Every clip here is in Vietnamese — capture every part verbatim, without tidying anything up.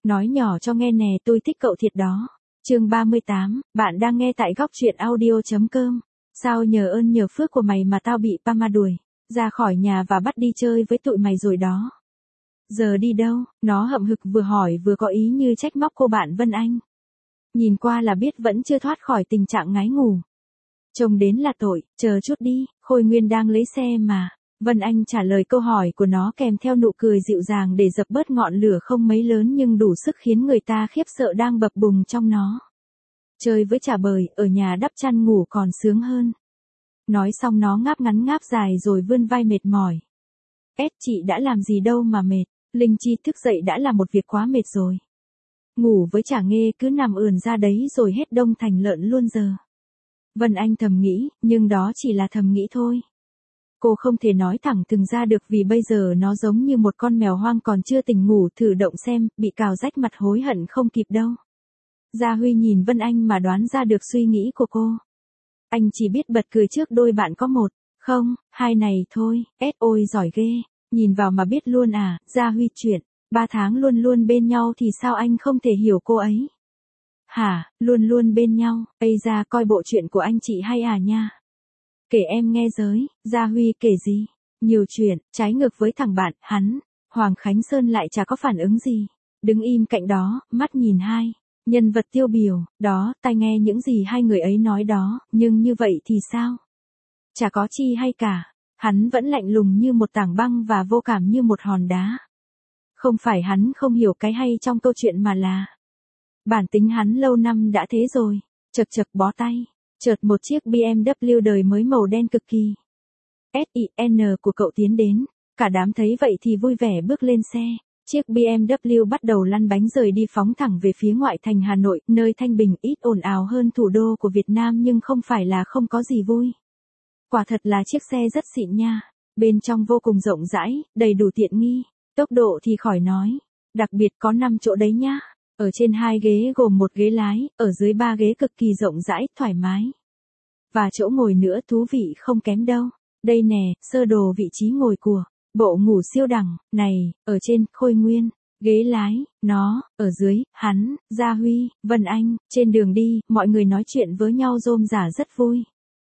Nói nhỏ cho nghe nè, tôi thích cậu thiệt đó. Chương ba mươi tám, bạn đang nghe tại góc truyện audio chấm com. Sao nhờ ơn nhờ phước của mày mà tao bị Pama đuổi ra khỏi nhà và bắt đi chơi với tụi mày rồi đó. Giờ đi đâu? Nó hậm hực vừa hỏi vừa có ý như trách móc cô bạn Vân Anh. Nhìn qua là biết vẫn chưa thoát khỏi tình trạng ngái ngủ. Trông đến là tội, chờ chút đi, Khôi Nguyên đang lấy xe mà. Vân Anh trả lời câu hỏi của nó kèm theo nụ cười dịu dàng để dập bớt ngọn lửa không mấy lớn nhưng đủ sức khiến người ta khiếp sợ đang bập bùng trong nó. Chơi với chả bời, ở nhà đắp chăn ngủ còn sướng hơn. Nói xong nó ngáp ngắn ngáp dài rồi vươn vai mệt mỏi. Ét chị đã làm gì đâu mà mệt, Linh Chi thức dậy đã là một việc quá mệt rồi. Ngủ với chả nghê cứ nằm ườn ra đấy rồi hết đông thành lợn luôn giờ. Vân Anh thầm nghĩ, nhưng đó chỉ là thầm nghĩ thôi. Cô không thể nói thẳng thừng ra được vì bây giờ nó giống như một con mèo hoang còn chưa tỉnh ngủ, thử động xem, bị cào rách mặt hối hận không kịp đâu. Gia Huy nhìn Vân Anh mà đoán ra được suy nghĩ của cô. Anh chỉ biết bật cười trước đôi bạn có một, không, hai này thôi, ét ôi giỏi ghê, nhìn vào mà biết luôn à, Gia Huy chuyện, ba tháng luôn luôn bên nhau thì sao anh không thể hiểu cô ấy? Hả, luôn luôn bên nhau, ây ra coi bộ chuyện của anh chị hay à nha. Kể em nghe giới, Gia Huy kể gì? Nhiều chuyện, trái ngược với thằng bạn, hắn, Hoàng Khánh Sơn lại chả có phản ứng gì. Đứng im cạnh đó, mắt nhìn hai. Nhân vật tiêu biểu, đó, tai nghe những gì hai người ấy nói đó, nhưng như vậy thì sao? Chả có chi hay cả. Hắn vẫn lạnh lùng như một tảng băng và vô cảm như một hòn đá. Không phải hắn không hiểu cái hay trong câu chuyện mà là bản tính hắn lâu năm đã thế rồi. Chật chật bó tay. Chợt một chiếc bê em vê đời mới màu đen cực kỳ sin của cậu tiến đến. Cả đám thấy vậy thì vui vẻ bước lên xe. Chiếc bê em vê bắt đầu lăn bánh rời đi phóng thẳng về phía ngoại thành Hà Nội, nơi thanh bình ít ồn ào hơn thủ đô của Việt Nam nhưng không phải là không có gì vui. Quả thật là chiếc xe rất xịn nha. Bên trong vô cùng rộng rãi, đầy đủ tiện nghi. Tốc độ thì khỏi nói. Đặc biệt có năm chỗ đấy nhá. Ở trên hai ghế gồm một ghế lái, ở dưới ba ghế cực kỳ rộng rãi, thoải mái. Và chỗ ngồi nữa thú vị không kém đâu. Đây nè, sơ đồ vị trí ngồi của bộ ngủ siêu đẳng, này, ở trên, Khôi Nguyên, ghế lái, nó, ở dưới, hắn, Gia Huy, Vân Anh, trên đường đi, mọi người nói chuyện với nhau rôm rả rất vui.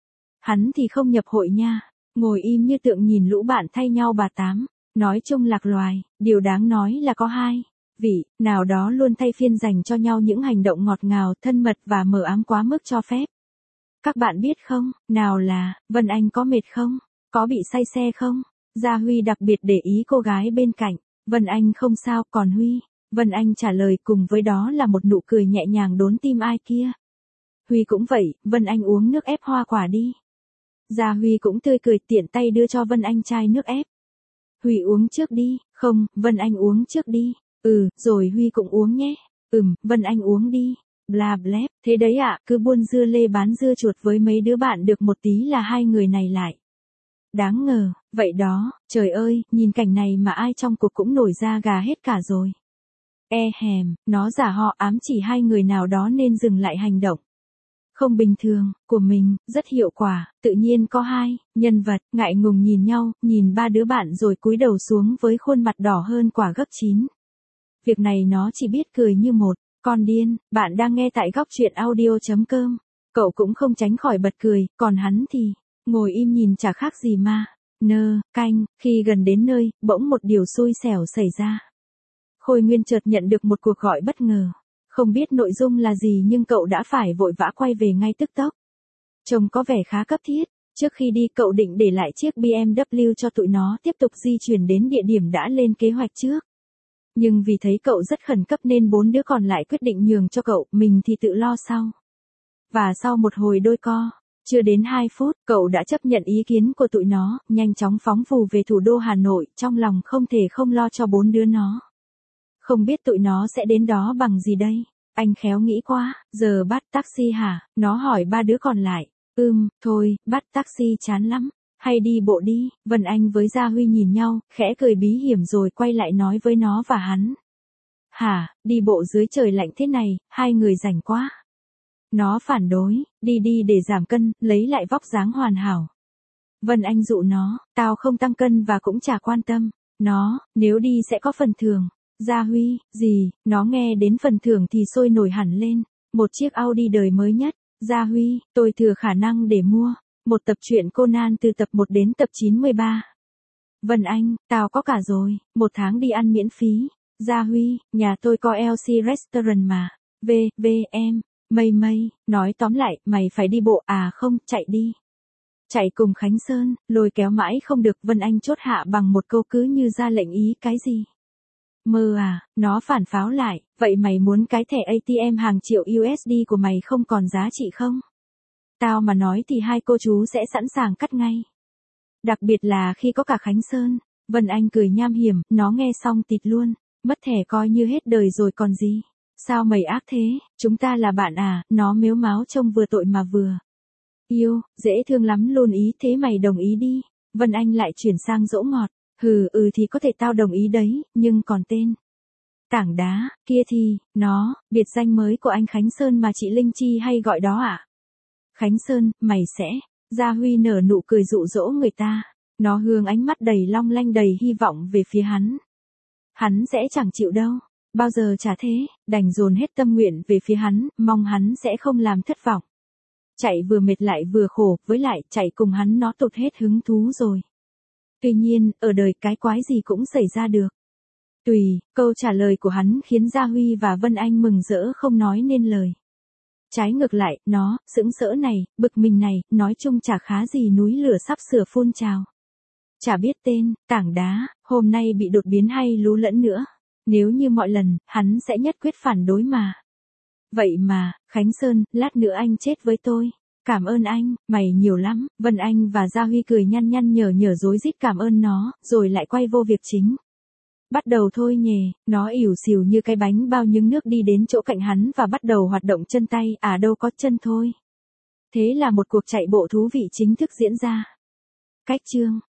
Hắn thì không nhập hội nha, ngồi im như tượng nhìn lũ bạn thay nhau bà tám, nói chung lạc loài, điều đáng nói là có hai vị, nào đó luôn thay phiên dành cho nhau những hành động ngọt ngào, thân mật và mờ ám quá mức cho phép. Các bạn biết không, nào là, Vân Anh có mệt không? Có bị say xe không? Gia Huy đặc biệt để ý cô gái bên cạnh. Vân Anh không sao, còn Huy? Vân Anh trả lời cùng với đó là một nụ cười nhẹ nhàng đốn tim ai kia. Huy cũng vậy, Vân Anh uống nước ép hoa quả đi. Gia Huy cũng tươi cười tiện tay đưa cho Vân Anh chai nước ép. Huy uống trước đi, không, Vân Anh uống trước đi. Ừ, rồi Huy cũng uống nhé. Ừm, Vân Anh uống đi. Bla blep, thế đấy ạ, à, cứ buôn dưa lê bán dưa chuột với mấy đứa bạn được một tí là hai người này lại. Đáng ngờ, vậy đó, trời ơi, nhìn cảnh này mà ai trong cuộc cũng nổi da gà hết cả rồi. E hèm, nó giả họ ám chỉ hai người nào đó nên dừng lại hành động không bình thường của mình, rất hiệu quả, tự nhiên có hai nhân vật ngại ngùng nhìn nhau, nhìn ba đứa bạn rồi cúi đầu xuống với khuôn mặt đỏ hơn quả gấp chín. Việc này nó chỉ biết cười như một con điên. Bạn đang nghe tại góc truyện audio chấm com. Cậu cũng không tránh khỏi bật cười, còn hắn thì ngồi im nhìn chả khác gì mà nơ canh. Khi gần đến nơi, bỗng một điều xui xẻo xảy ra. Khôi Nguyên chợt nhận được một cuộc gọi bất ngờ. Không biết nội dung là gì nhưng cậu đã phải vội vã quay về ngay tức tốc. Trông có vẻ khá cấp thiết. Trước khi đi cậu định để lại chiếc bê em vê cho tụi nó tiếp tục di chuyển đến địa điểm đã lên kế hoạch trước. Nhưng vì thấy cậu rất khẩn cấp nên bốn đứa còn lại quyết định nhường cho cậu, mình thì tự lo sau. Và sau một hồi đôi co, chưa đến hai phút, cậu đã chấp nhận ý kiến của tụi nó, nhanh chóng phóng phù về thủ đô Hà Nội, trong lòng không thể không lo cho bốn đứa nó. Không biết tụi nó sẽ đến đó bằng gì đây? Anh khéo nghĩ quá, giờ bắt taxi hả? Nó hỏi ba đứa còn lại. Ừm, thôi, bắt taxi chán lắm. Hay đi bộ đi. Vân Anh với Gia Huy nhìn nhau, khẽ cười bí hiểm rồi quay lại nói với nó và hắn. Hả, đi bộ dưới trời lạnh thế này, hai người rảnh quá. Nó phản đối, đi đi để giảm cân, lấy lại vóc dáng hoàn hảo. Vân Anh dụ nó, tao không tăng cân và cũng chả quan tâm. Nó, nếu đi sẽ có phần thưởng. Gia Huy, gì, nó nghe đến phần thưởng thì sôi nổi hẳn lên. Một chiếc Audi đời mới nhất. Gia Huy, tôi thừa khả năng để mua. Một tập truyện Conan từ tập một đến tập chín mươi ba. Vân Anh, tao có cả rồi, một tháng đi ăn miễn phí. Gia Huy, nhà tôi có lờ xê Restaurant mà. V, V, em, mây mây, nói tóm lại, mày phải đi bộ à không, chạy đi. Chạy cùng Khánh Sơn, lôi kéo mãi không được. Vân Anh chốt hạ bằng một câu cứ như ra lệnh ý cái gì. Mơ à, nó phản pháo lại, vậy mày muốn cái thẻ a tê em hàng triệu u ét đê của mày không còn giá trị không? Tao mà nói thì hai cô chú sẽ sẵn sàng cắt ngay. Đặc biệt là khi có cả Khánh Sơn. Vân Anh cười nham hiểm, nó nghe xong tịt luôn, mất thẻ coi như hết đời rồi còn gì. Sao mày ác thế, chúng ta là bạn à, nó mếu máo trông vừa tội mà vừa yêu, dễ thương lắm luôn ý, thế mày đồng ý đi. Vân Anh lại chuyển sang dỗ ngọt, hừ ừ thì có thể tao đồng ý đấy, nhưng còn tên tảng đá, kia thì, nó, biệt danh mới của anh Khánh Sơn mà chị Linh Chi hay gọi đó à? Khánh Sơn, mày sẽ, Gia Huy nở nụ cười dụ dỗ người ta, nó hướng ánh mắt đầy long lanh đầy hy vọng về phía hắn. Hắn sẽ chẳng chịu đâu, bao giờ chả thế, đành dồn hết tâm nguyện về phía hắn, mong hắn sẽ không làm thất vọng. Chạy vừa mệt lại vừa khổ, với lại chạy cùng hắn nó tụt hết hứng thú rồi. Tuy nhiên, ở đời cái quái gì cũng xảy ra được. Tùy, câu trả lời của hắn khiến Gia Huy và Vân Anh mừng rỡ không nói nên lời. Trái ngược lại, nó, sững sỡ này, bực mình này, nói chung chả khá gì núi lửa sắp sửa phun trào. Chả biết tên, tảng đá, hôm nay bị đột biến hay lú lẫn nữa. Nếu như mọi lần, hắn sẽ nhất quyết phản đối mà. Vậy mà, Khánh Sơn, lát nữa anh chết với tôi. Cảm ơn anh, mày nhiều lắm. Vân Anh và Gia Huy cười nhăn nhăn nhở nhở rối rít cảm ơn nó, rồi lại quay vô việc chính. Bắt đầu thôi nhề, nó ỉu xìu như cái bánh bao nhúng nước đi đến chỗ cạnh hắn và bắt đầu hoạt động chân tay, à đâu có chân thôi. Thế là một cuộc chạy bộ thú vị chính thức diễn ra. Cách chương